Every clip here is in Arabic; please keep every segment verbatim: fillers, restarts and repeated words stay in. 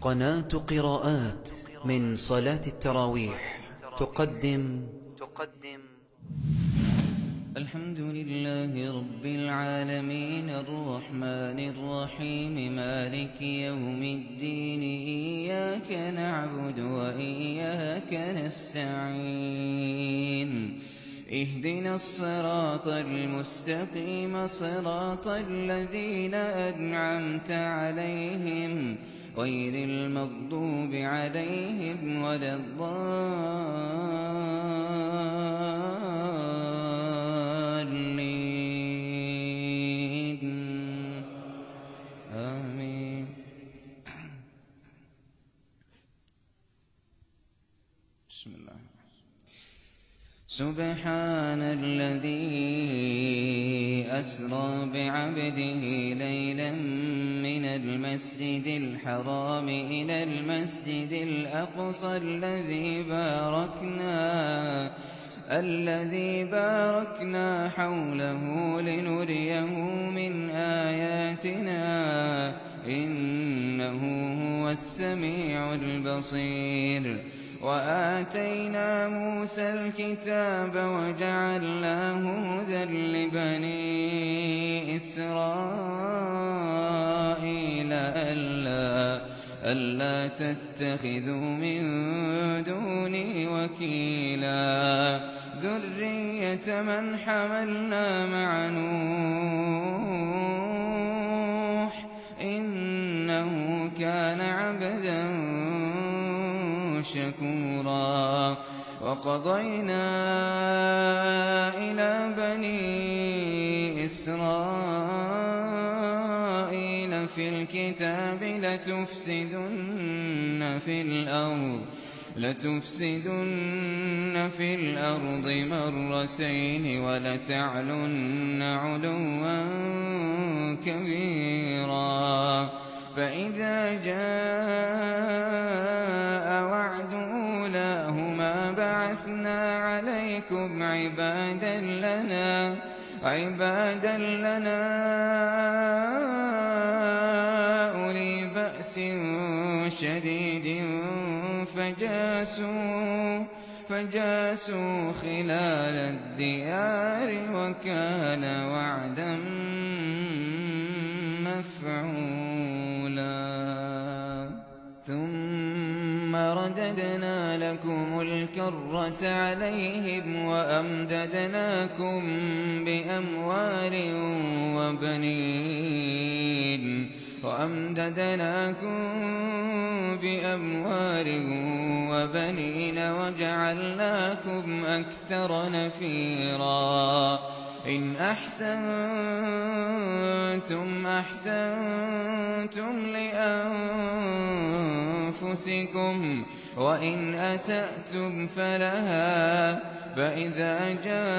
قناة قراءات من صلاة التراويح تقدم تقدم الحمد لله رب العالمين الرحمن الرحيم مالك يوم الدين إياك نعبد وإياك نستعين اهدنا الصراط المستقيم صراط الذين أنعمت عليهم غير المغضوب عليهم ولا الضالين آمين. بسم الله. سبحان الذي أسرى بعبده ليلا من المسجد الحرام إلى المسجد الأقصى الذي باركنا الذي باركنا حوله لنريه من آياتنا إنه هو السميع البصير. وآتينا موسى الكتاب وجعلناه هدى لبني إسرائيل ألا ألا تتخذوا من دوني وكيلا ذرية من حملنا مع نوح إنه كان عبدا شكورا. وقضينا إلى بني إسرائيل في الكتاب لتفسدن في الأرض لتفسدن في الأرض مرتين ولتعلن علوا كبيرا. فإذا جاء وعد أولاهما بعثنا عليكم عبادا لنا عبادا لنا أولي بأس شديد فجاسوا فجاسوا خلال الديار وكان وعدا مفعولا. ثم رددنا لكم الكرة عليهم وأمددناكم بأموال وبنين وأمددناكم بأموال وبنين وجعلناكم أكثر نفيرا. إن أحسنتم أحسنتم لأنفسكم وإن أسأتم فلها. فإذا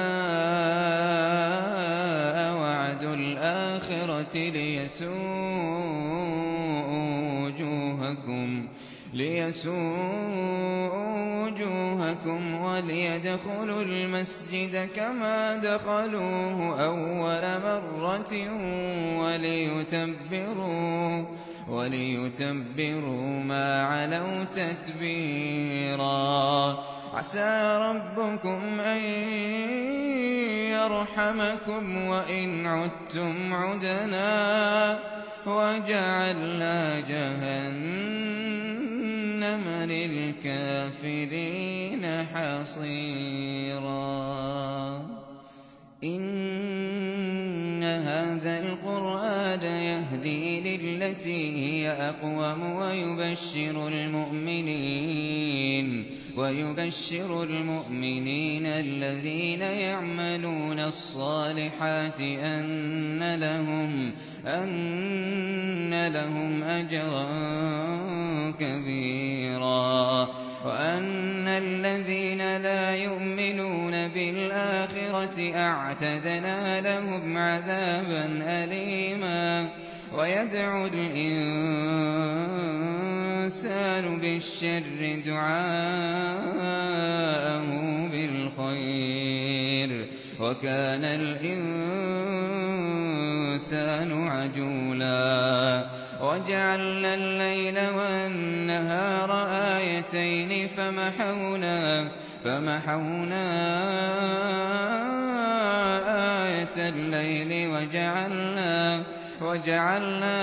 جاء وعد الآخرة ليسوءوا وجوهكم ليسوءوا وجوهكم وليدخلوا المسجد كما دخلوه أول مرة وليتبروا وليتبروا ما علوا تتبيرا. عسى ربكم أن يرحمكم وإن عدتم عدنا وجعلنا جهنم للكافرين حصيرا. إن هذا القرآن يهدي للتي هي أقوم ويبشر المؤمنين ويبشر المؤمنين الذين يعملون الصالحات أن لهم أن لهم أجرا كبيرا. وأن الذين لا يؤمنون بالآخرة أعتدنا لهم عذابا أليما. ويدعو الإنسان بالشر دعاءه بالخير وكان الإنسان عجولا. وجعلنا الليل والنهار آيتين فمحونا فمحونا آية الليل وجعلنا وجعلنا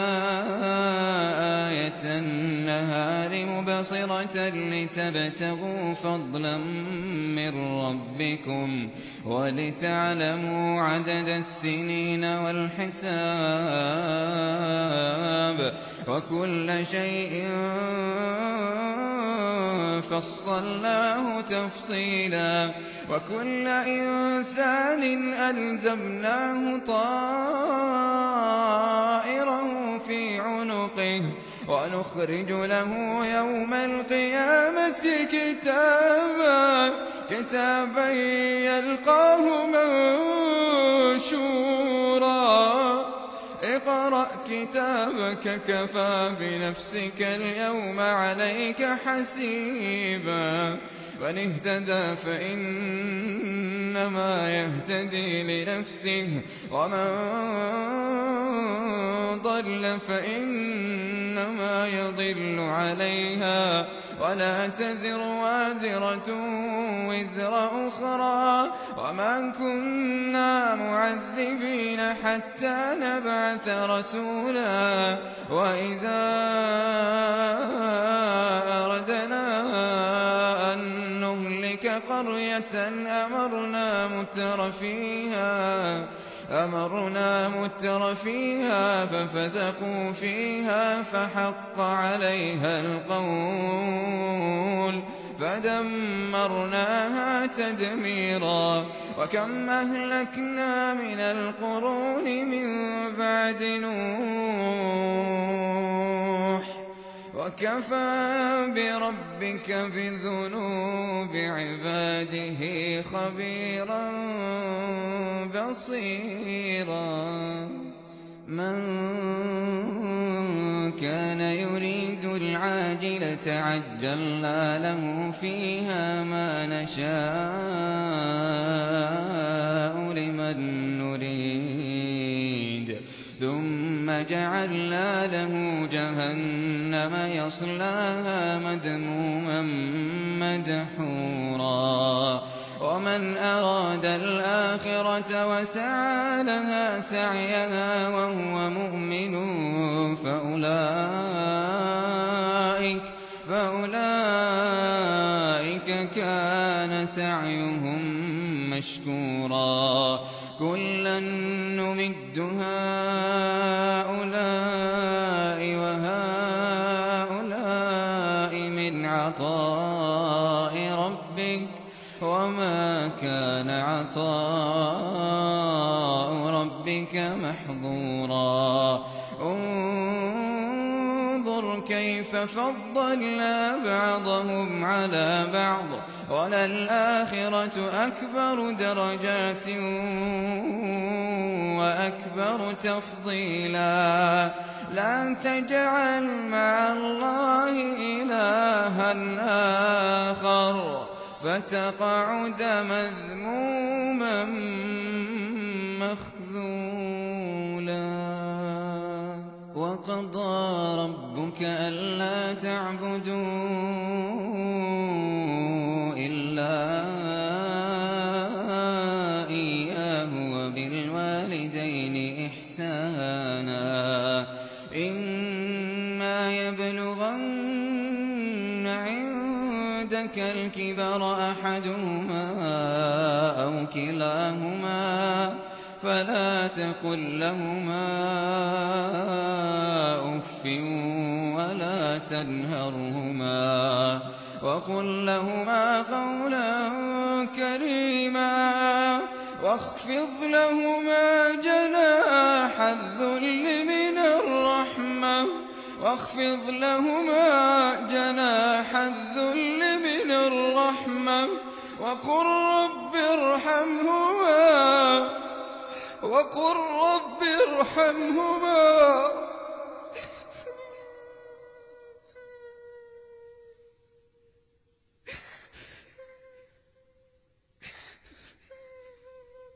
آية النهار مبصرة لتبتغوا فضلا من ربكم ولتعلموا عدد السنين والحساب وكل شيء فصلناه تفصيلا وكل إنسان ألزمناه طائره في عنقه ونخرج له يوم القيامة كتابا كتابا يلقاه منشورا اقرأ كتابك كفى بنفسك اليوم عليك حسيبا من اهتدى فإنما يهتدي لنفسه ومن ضل فإنما يضل عليها ولا تزر وازرة وزر أخرى وما كنا معذبين حتى نبعث رسولا وإذا أردنا أن نهلك قرية أمرنا متر فيها أمرنا متر فيها ففسقوا فيها فحق عليها القول فدمرناها تدميرا وكم أهلكنا من القرون من بعد نوح وكفى بربك بذنوب عباده خبيرا بصيرا من كان يريد العاجلة عجلنا له فيها ما نشاء لمن نريد ثم جعلنا له جهنم يصلاها مذموما مدحورا ومن أراد الآخرة وسعى لها سعيها وهو مؤمن فأولئك, فأولئك كان سعيهم مشكورا كلا نمد هؤلاء وهؤلاء من عطاء ربك وما كان عطاء ربك محظورا انظر كيف فضلنا بعضهم على بعض وللآخرة أكبر درجات وأكبر تفضيلا لا تجعل مع الله إلها آخر فتقعد مذموما مخذولا وقضى ربك ألا تعبدوا إلا إياه وبالوالدين إحسانا إما يبلغن عندك الكبر أحدهما أو كلاهما فلا تقل لهما أف ولا تنهرهما وقل لهما قولا كريما واخفض لهما جناح الذل من الرحمة واخفض لهما جناح الذل من الرحمة وقل رب ارحمهما وقل رب ارحمهما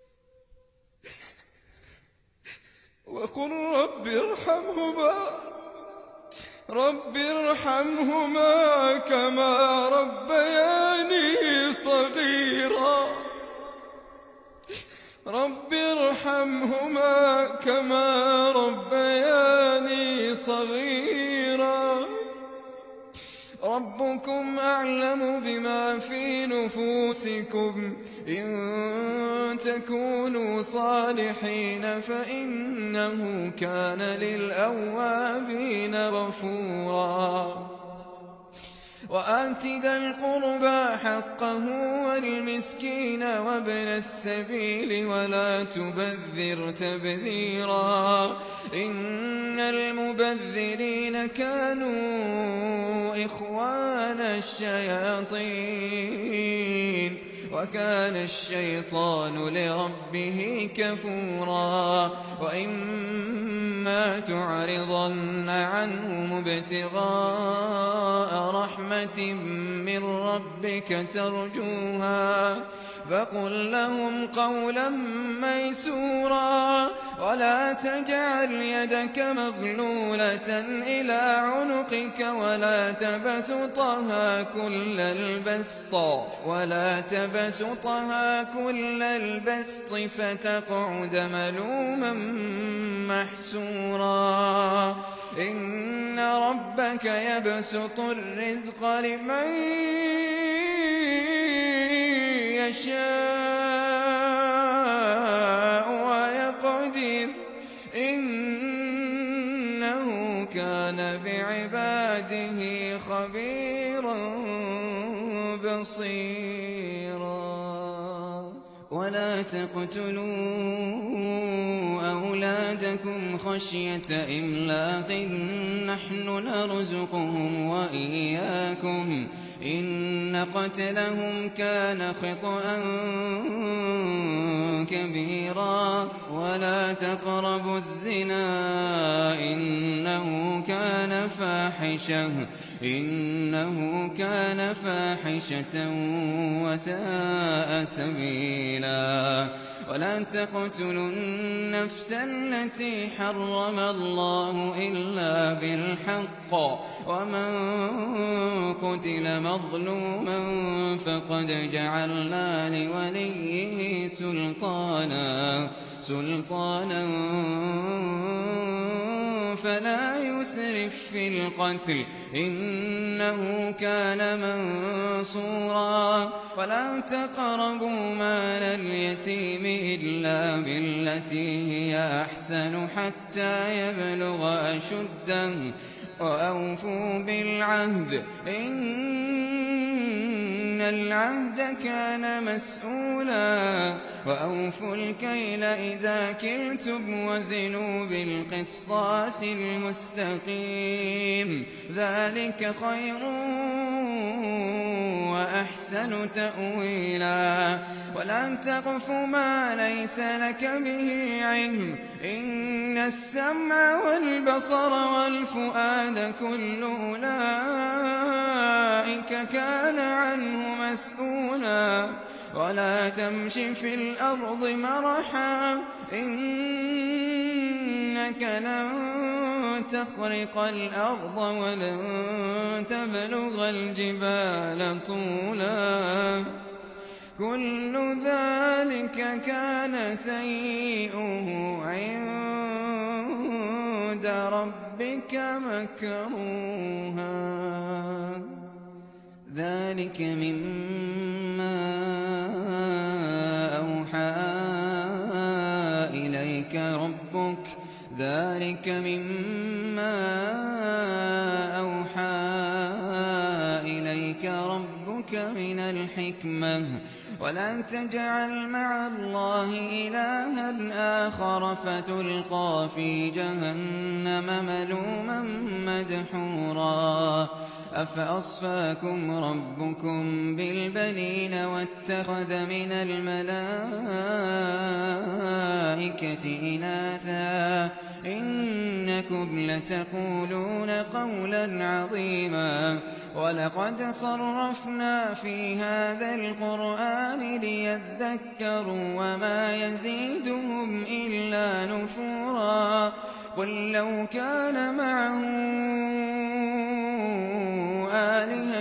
وقل رب ارحمهما رب ارحمهما كما ربياني صغيرا رب ارحمهما كما ربياني صغيرا ربكم أعلم بما في نفوسكم إن تكونوا صالحين فإنه كان للأوابين غفورا وآت ذا القربى حقه والمسكين وابن السبيل ولا تبذر تبذيرا إن المبذرين كانوا إخوان الشياطين وكان الشيطان لربه كفورا وإما تعرضن عنهم ابتغاء رحمة من ربك ترجوها فقل لهم قولا ميسورا ولا تجعل يدك مغلولة إلى عنقك ولا تبسطها كل البسط ولا تبسطها كل البسط فتقعد ملوما محسورا إن ربك يبسط الرزق لمن يشاء ويقدر إنه كان بعباده خبيرا بصيرا ولا تقتلوا أولادكم خشية إملاق نحن نرزقهم وإياكم إن قتلهم كان خطأ كبيرا ولا تقربوا الزنا إنه كان فاحشة إنه كان فاحشة وساء سبيلا ولا تقتلوا النفس التي حرم الله إلا بالحق ومن قتل مظلوما فقد جعلنا لوليه سلطانا سلطانا فلا يسرف في القتل إنه كان منصورا ولا تقربوا مال اليتيم إلا بالتي هي أحسن حتى يبلغ أشده وأوفوا بالعهد إن العهد كان مسؤولا وأوفوا الكيل إذا كلتم وزنوا بالقسطاس المستقيم ذلك خير وأحسن تأويلا ولا تقف ما ليس لك به علم إن السمع والبصر والفؤاد كل أولئك كان عنه مسؤولا ولا تمش في الأرض مرحا إنك لن تخرق الأرض ولن تبلغ الجبال طولا كل ذلك كان سيئه عند ربك مكروها ذلك مما أوحى إليك ربك ذلك مما أوحى إليك ربك من الحكمة ولا تجعل مع الله إلها آخر فتلقى في جهنم ملوما مدحورا أفأصفاكم ربكم بالبنين واتخذ من الملائكة إناثا إنكم لتقولون قولا عظيما ولقد صرفنا في هذا القرآن ليذكروا وما يزيدهم إلا نفورا قل لو كان معه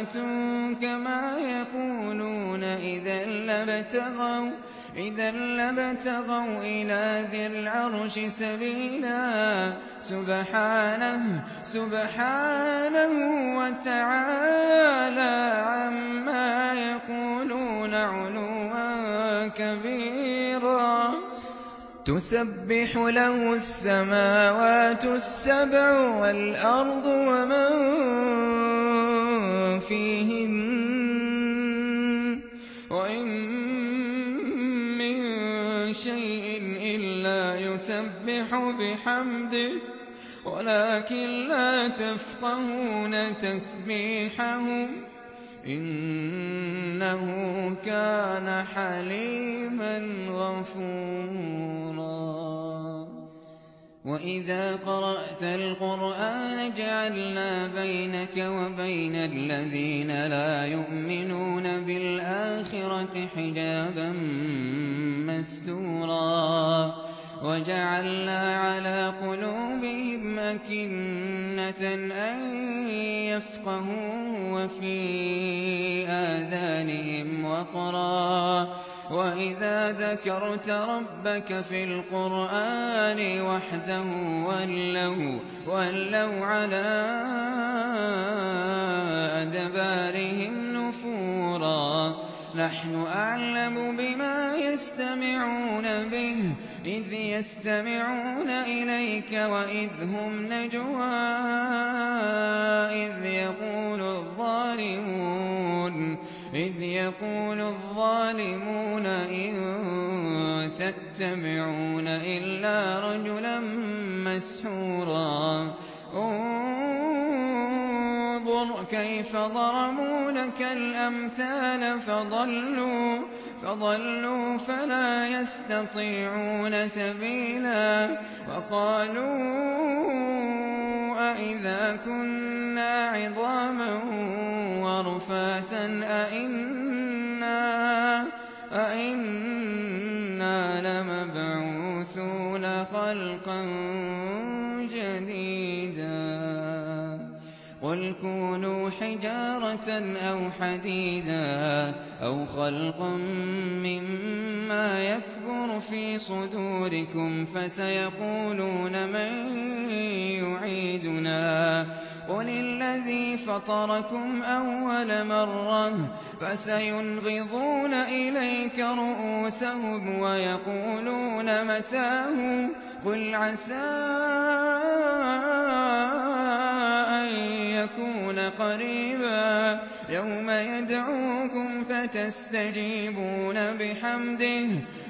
زعمتم كما يقولون إذا لابتغوا إذا لابتغوا إلى ذي العرش سبيلا سبحانه سبحانه وتعالى عما يقولون علوا كبيرا تسبح له السماوات السبع والأرض ومن فيهن وإن من شيء إلا يسبح بحمده ولكن لا تفقهون تسبيحهم إنه كان حليما غفورا وإذا قرأت القرآن جعلنا بينك وبين الذين لا يؤمنون بالآخرة حجابا مستورا وجعلنا على قلوبهم أكنة أن يفقهوه وفي آذانهم وقرا وإذا ذكرت ربك في القرآن وحده ولوا, ولوا على أدبارهم نفورا نحن أعلم بما يستمعون به إذ يستمعون إليك وإذ هم نجوى إذ يقول الظالمون إذ يقول الظالمون إن تتبعون إلا رجلا مسحورا انظر كيف ضربوا لك الأمثال فضلوا فضلوا فلا يستطيعون سبيلا وقالوا أئذا كنا عظاما ورفاتا أئنا, أئنا لمبعوثون خلقا جديدا قل كونوا حجارة أو حديدا أو خلقا مما يكبر في صدوركم فسيقولون من يعيدنا قل الذي فطركم أول مرة فسينغضون إليك رؤوسهم ويقولون متاه قل عسى أن يكون قريبا يوم يدعوكم فتستجيبون بحمده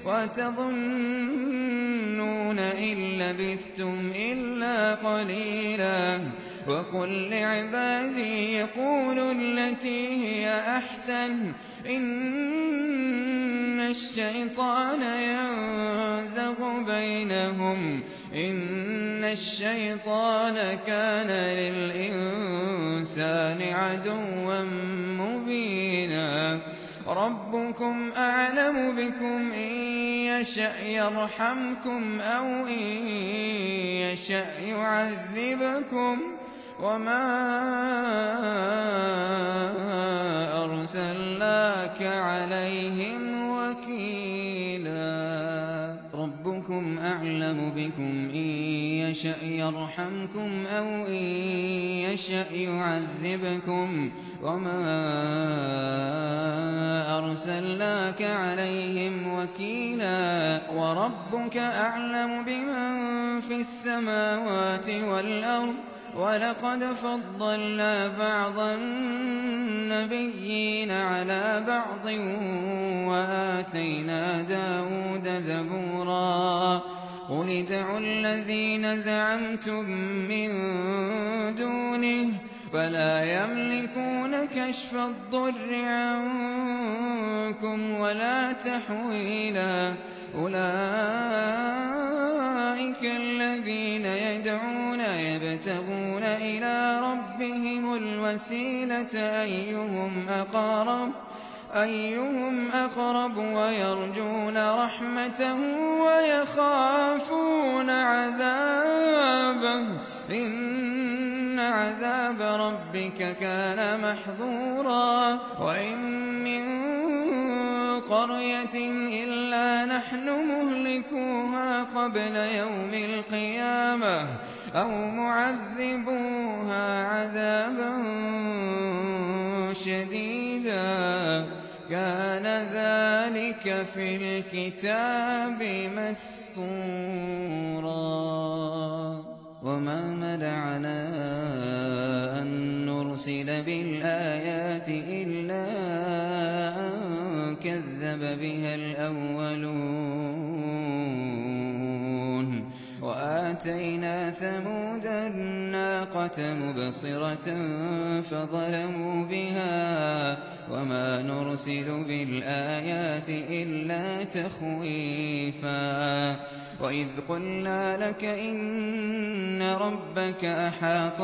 وتظنون إن لبثتم إلا قليلا وقل لعبادي يقولوا التي هي أحسن إن الشيطان ينزغ بينهم إن الشيطان كان للإنسان عدوا مبينا ربكم أعلم بكم إن يشأ يرحمكم أو إن يشأ يعذبكم وما أرسلناك عليهم وكيلا ربكم أعلم بكم إن يشأ يرحمكم أو إن يشأ يعذبكم وما أرسلناك عليهم وكيلا وربك أعلم بمن في السماوات والأرض ولقد فضلنا بعض النبيين على بعض وآتينا داود زبورا قل ادعوا الذين زعمتم من دونه فلا يملكون كشف الضر عنكم ولا تحويلا أولئك الذين يدعون يبتغون إلى ربهم الوسيلة أيهم أقرب أيهم أقرب ويرجون رحمته ويخافون عذابه إن عذاب ربك كان محظورا وإن من قرية إلا نحن مهلكوها قبل يوم القيامة أو معذبوها عذابا شديدا كان ذلك في الكتاب مسطورا وما منعنا أن نرسل بالآيات إلا أن كذب بها الأولون وآتينا ثمود الناقة مبصرة فظلموا بها وما نرسل بالآيات إلا تخويفا وإذ قلنا لك إن ربك أحاط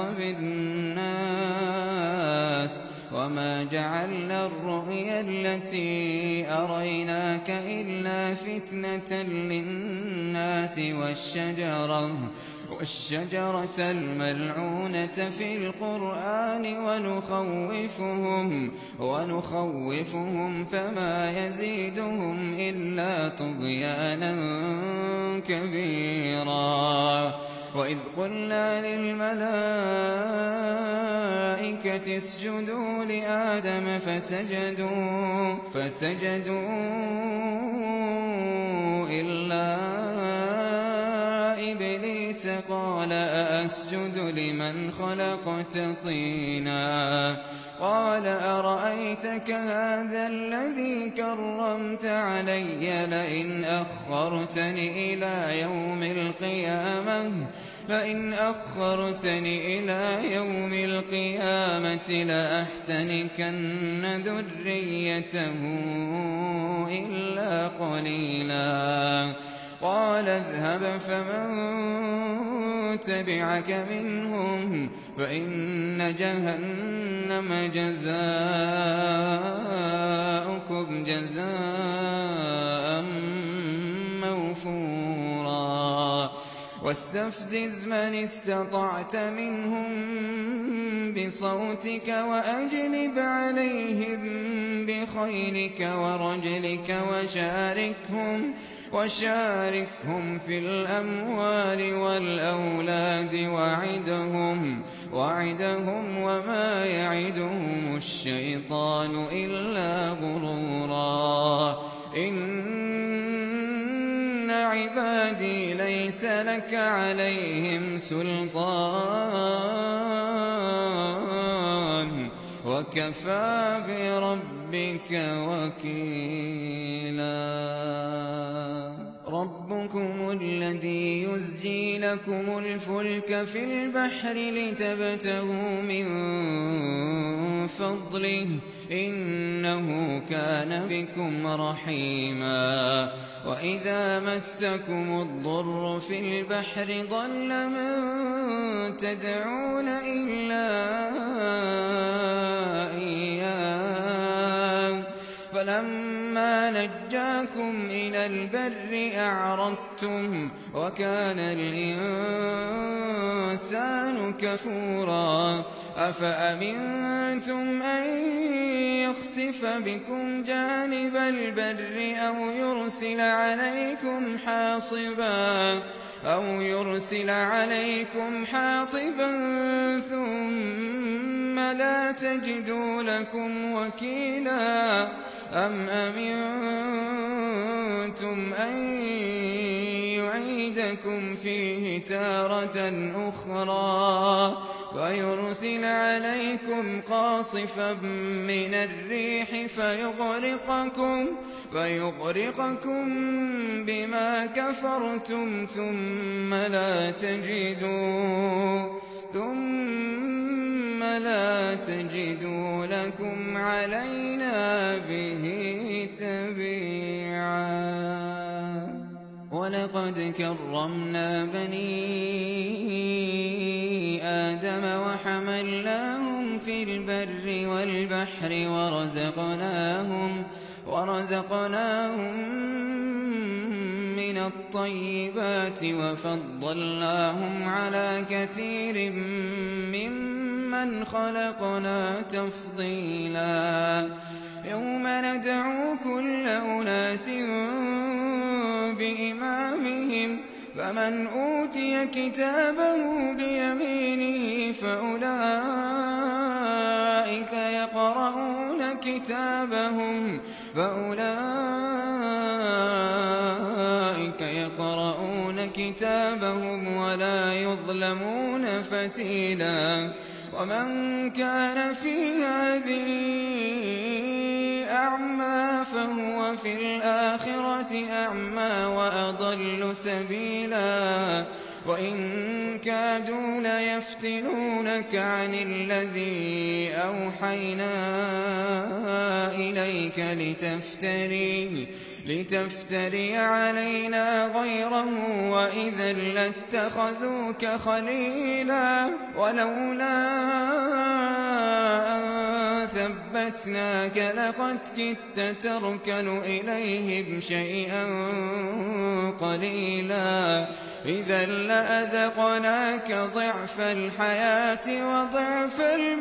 بالناس وما جعلنا الرؤيا التي أريناك إلا فتنة للناس والشجرة والشجرة الملعونة في القرآن ونخوفهم ونخوفهم فما يزيدهم إلا طغيانا كبيرا وإذ قلنا للملائكة اسجدوا لآدم فسجدوا فسجدوا إلا إبليس قال أأسجد لمن خلقت طينا قال أرأيتك هذا الذي كرمت علي لئن أخرتني إلى يوم القيامة لئن أخرتني إلى يوم القيامة لأحتنكن ذريته إلا قليلا قال اذهب فمن تبعك منهم فإن جهنم جزاؤكم جزاء موفورا واستفزز من استطعت منهم بصوتك وأجلب عليهم بخيلك ورجلك وشاركهم وشاركهم في الأموال والأولاد وعدهم وعدهم وما يعدهم الشيطان إلا غرورا إن عبادي ليس لك عليهم سلطان وكفى بربك وكيلا ربكم الذي يزجي لكم الفلك في البحر لتبتغوا من فضله إنه كان بكم رحيما وإذا مسكم الضر في البحر ضل من تدعون إلا إياه فلما نجاكم إلى البر أعرضتم وكان الإنسان كفورا أفأمنتم أن يخسف بكم جانب البر أو يرسل عليكم حاصبا أو يرسل عليكم حاصبا ثم لا تجدوا لكم وكيلا أم أمنتم أن يعيدكم فيه تارة أخرى ويرسل عليكم قاصفا من الريح فيغرقكم فيغرقكم بما كفرتم ثم لا تجدوا ثم لا تجدوا لكم علينا به تبيعا ولقد كرمنا بني آدم وحملناهم في البر والبحر ورزقناهم ورزقناهم من الطيبات وفضلناهم على كثير ممن خلقنا تفضيلا يوم ندعو كل أناس بإمامهم فمن أوتي كتابه بيمينه فأولئك يقرؤون كتابهم فأولئك يقرؤون كتابهم ولا يظلمون فتيلا ومن كان في هذه أعمى فهو في الآخرة أعمى وأضل سبيلا وإن كادوا ليفتنونك عن الذي أوحينا إليك لتفتري لتفتري علينا غيره وإذا لاتخذوك خليلا ولولا أن ثبتناك لقد كدت تركن إليهم شيئا قليلا إذا لأذقناك ضعف الحياة وضعف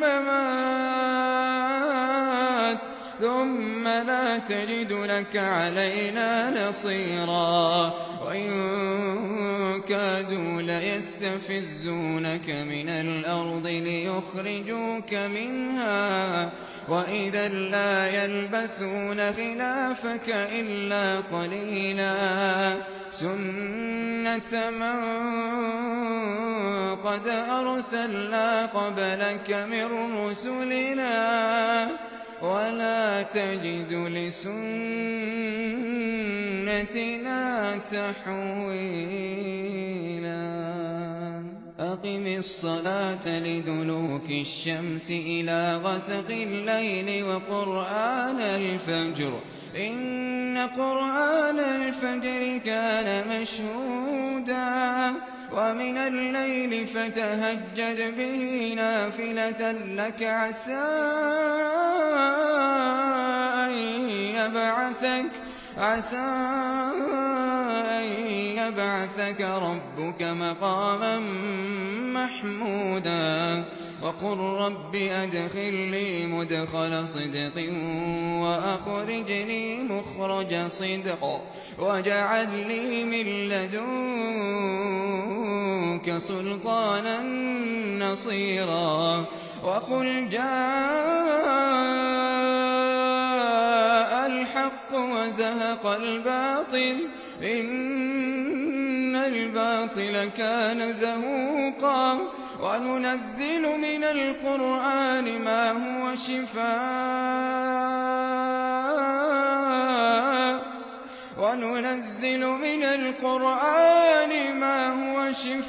الممات ثم لا تجد لك علينا نصيرا وإن كادوا ليستفزونك من الأرض ليخرجوك منها وإذا لا يلبثون خلافك إلا قليلا سنة من قد أرسلنا قبلك من رسلنا ولا تجد لسنتنا تحويلا أقم الصلاة لدلوك الشمس إلى غسق الليل وقرآن الفجر إن قرآن الفجر كان مشهودا ومن الليل فتهجد به نافلة لك عسى أن يبعثك عسى أن يبعثك ربك مقاما محمودا وقل رب أدخلني مدخل صدق وأخرجني مخرج صدق واجعل لي من لدنك سلطانا نصيرا وقل جاء الحق وزهق الباطل إن الباطل كان زهوقا وننزل من القرآن ما هو شفاء وننزل من القرآن ما هو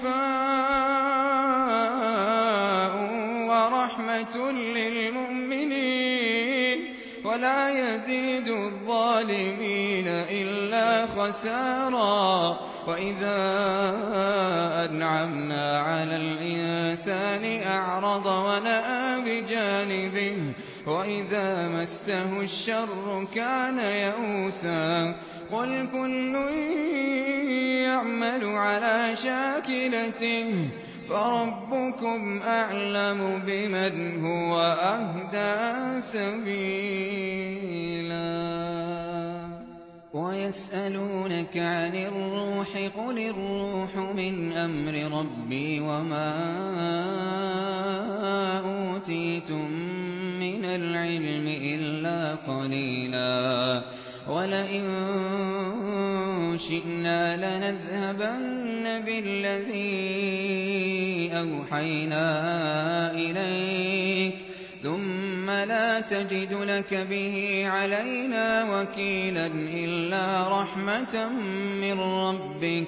شفاء ورحمة للمؤمنين ولا يزيد الظالمين إلا خسارا وإذا أنعمنا على الإنسان أعرض ونأى بجانبه وإذا مسه الشر كان يئوسا قل كل يعمل على شاكلته فربكم أعلم بمن هو أهدى سبيلا ويسألونك عن الروح قل الروح من أمر ربي وما أوتيتم من العلم إلا قليلا ولئن شئنا لنذهبن بالذي أوحينا إليك ثم لا تجد لك به علينا وكيلا إلا رحمة من ربك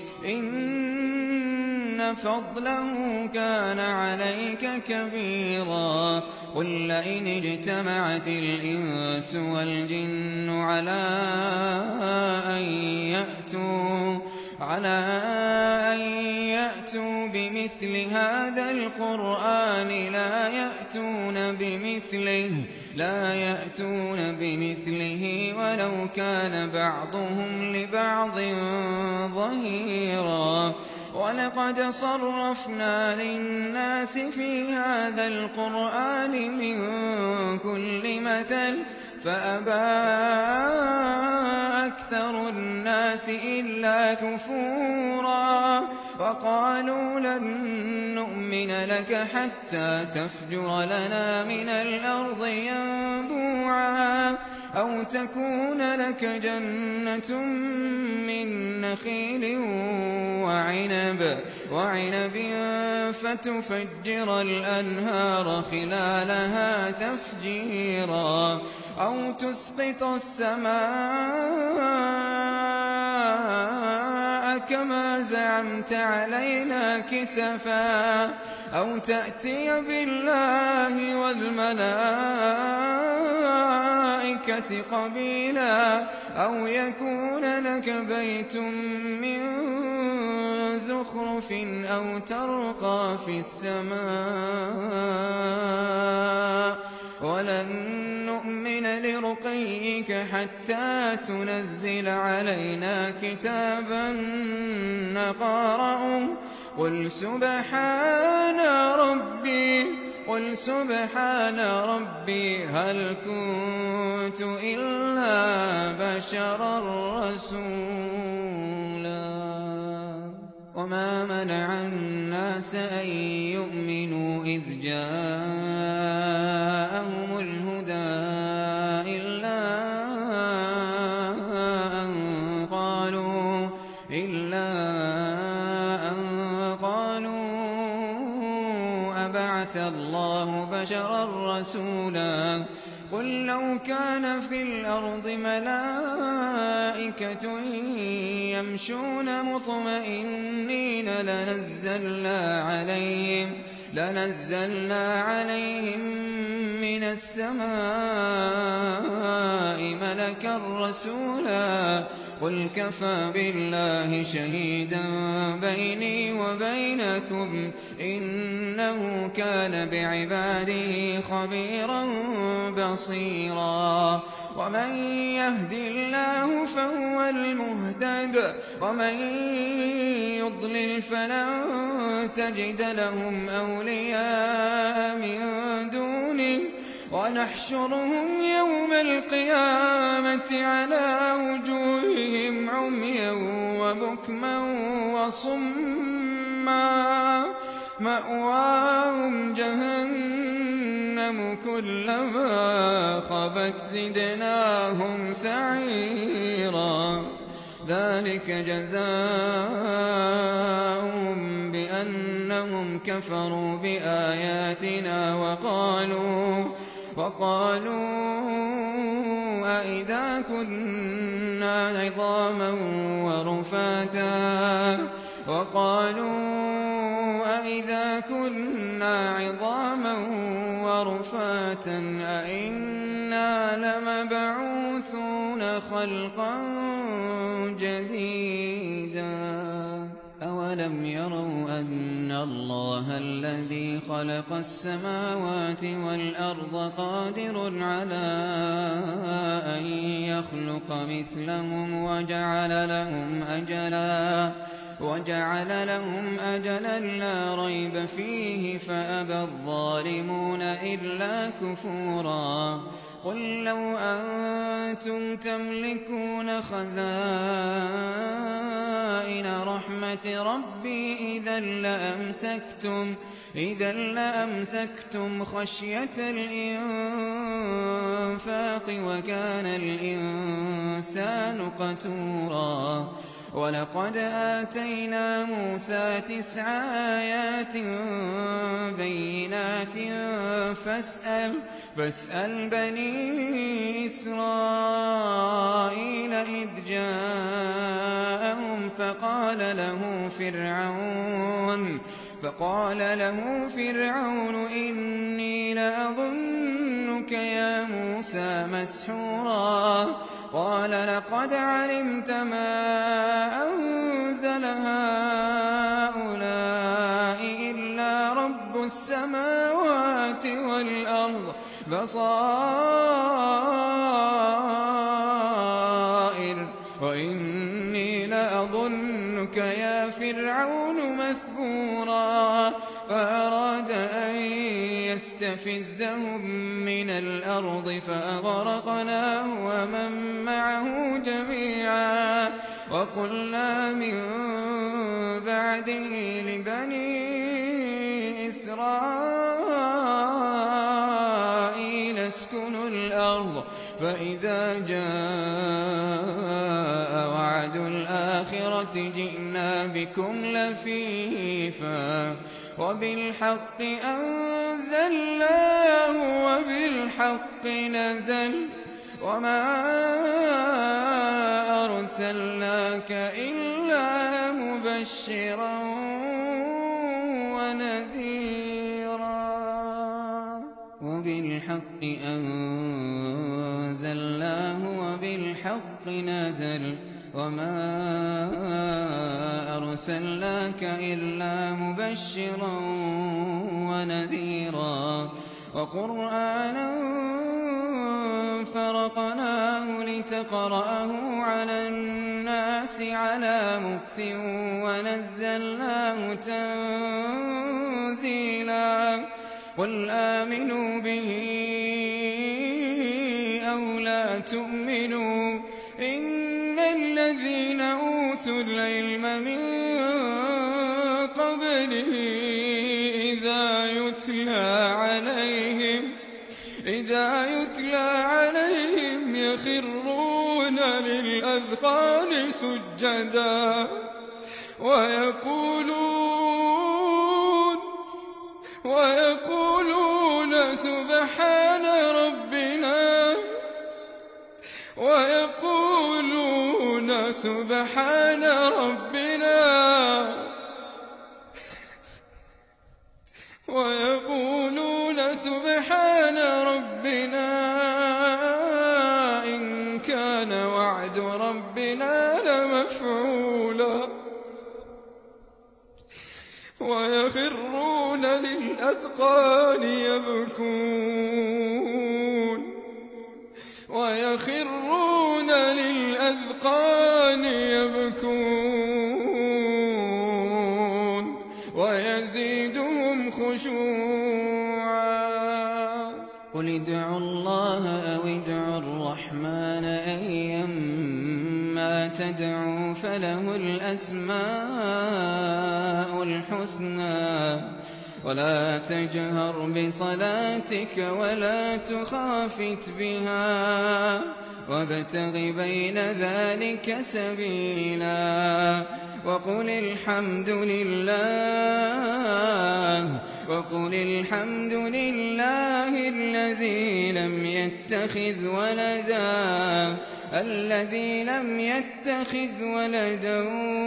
إن فضله كان عليك كبيرا قل لئن اجتمعت الإنس والجن على أن يأتوا على أن يأتوا يأتوا بمثل هذا القرآن لا يأتون بمثله لا يأتون بمثله ولو كان بعضهم لبعض ظهيرا. ولقد صرفنا للناس في هذا القرآن من كل مثل فأبى أكثر الناس إلا كفورا. وقالوا لن نؤمن لك حتى تفجر لنا من الأرض ينبوعا أو تكون لك جنة من نخيل وعنب وعنب فتفجر الأنهار خلالها تفجيرا أو تسقط السماء كما زعمت علينا كسفا أو تأتي بالله والملائكة قبيلا أو يكون لك بيت من زخرف أو ترقى في السماء ولن نؤمن لرقيك حتى تنزل علينا كتابا نقرأه قل سبحان ربي قل سبحان ربي هل كنت إلا بشرا رسولا. وما منع الناس أن يؤمنوا إذ جاءهم الهدى إلا أن قالوا إلا أن قالوا أبعث الله بشرا رسولا. قل لو كان في الأرض ملائكة يمشون مطمئنين لنزلنا عليهم لنزلنا عليهم من السماء ملكا رسولا. قل كفى بالله شهيدا بيني وبينكم إنه كان بعباده خبيرا بصيرا. ومن يهد الله فهو المهتد ومن يضلل فلن تجد لهم أولياء من دونه ونحشرهم يوم القيامة على وجوههم عميا وبكما وصما مأواهم جهنم كلما خبت زدناهم سعيرا. ذلك جزاؤهم بأنهم كفروا بآياتنا وقالوا وقالوا أئذا كنا عظاما ورفاتا وقالوا أئذا كنا عظاما ورفاتا أئنا لمبعوثون خلقا جديدا. أولم يروا أن الله الذي خلق السماوات والأرض قادر على أن يخلق مثلهم وجعل لهم أجلا وجعل لهم أجلا لا ريب فيه فأبى الظالمون إلا كفورا. قل لو أنتم تملكون خزائن رحمة ربي إذا لأمسكتم إذا لأمسكتم خشية الإنفاق وكان الإنسان قتورا. ولقد آتينا موسى تسع آيات بينات فاسأل, فاسأل بني إسرائيل إذ جاءهم فقال له فرعون فقال له فرعون إني لأظنك أظنك يا موسى مسحورا قال لقد علمت ما أنزل هؤلاء إلا رب السماوات والأرض بصائر وإني لأظنك يا فرعون مثبورا فأراد أن يستفزهم من الأرض فأغرقناه ومن معه جميعا وقلنا من بعده لبني إسرائيل اسكنوا الأرض فإذا جاء وعد الآخرة جئنا بكم لفيفا وبالحق أنزلناه وبالحق نزل وما أرسلناك إلا مبشرا ونذيرا وبالحق أنزلناه وبالحق نزل وما أرسلناك إلا مبشرا ونذيرا وقرآنا فرقناه لتقرأه على الناس على مكث ونزلناه تنزيلا قل آمنوا به أو لا تؤمنوا إن الذين أوتوا العلم من قبله إذا يتلى عليهم إذا يتلى عليهم يخرون للأذقان سجدا ويقولون ويقولون سبحان ربنا ويقولون سبحان ربنا ويقولون سبحان ربنا إن كان وعد ربنا لمفعولا ويخرون للأذقان يبكون ويخرون للأذقان يبكون ويزيدهم خشوعا قل ادعوا الله أو ادعوا الرحمن أيما تدعوا فله الأسماء الحسنى ولا تجهر بصلاتك ولا تخافت بها وابتغ بين ذلك سبيلا وقل الحمد لله وقل الحمد لله الذي لم يتخذ ولدا الذي لم يتخذ ولدا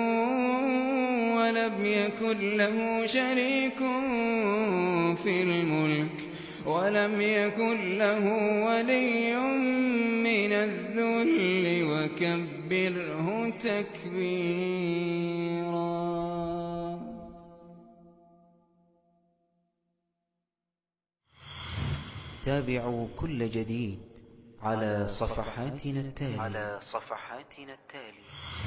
ولم يكن له شريك في الملك ولم يكن له ولي من الذل وكبره تكبيرا. تابعوا كل جديد على صفحاتنا التالية. على صفحاتنا التالية.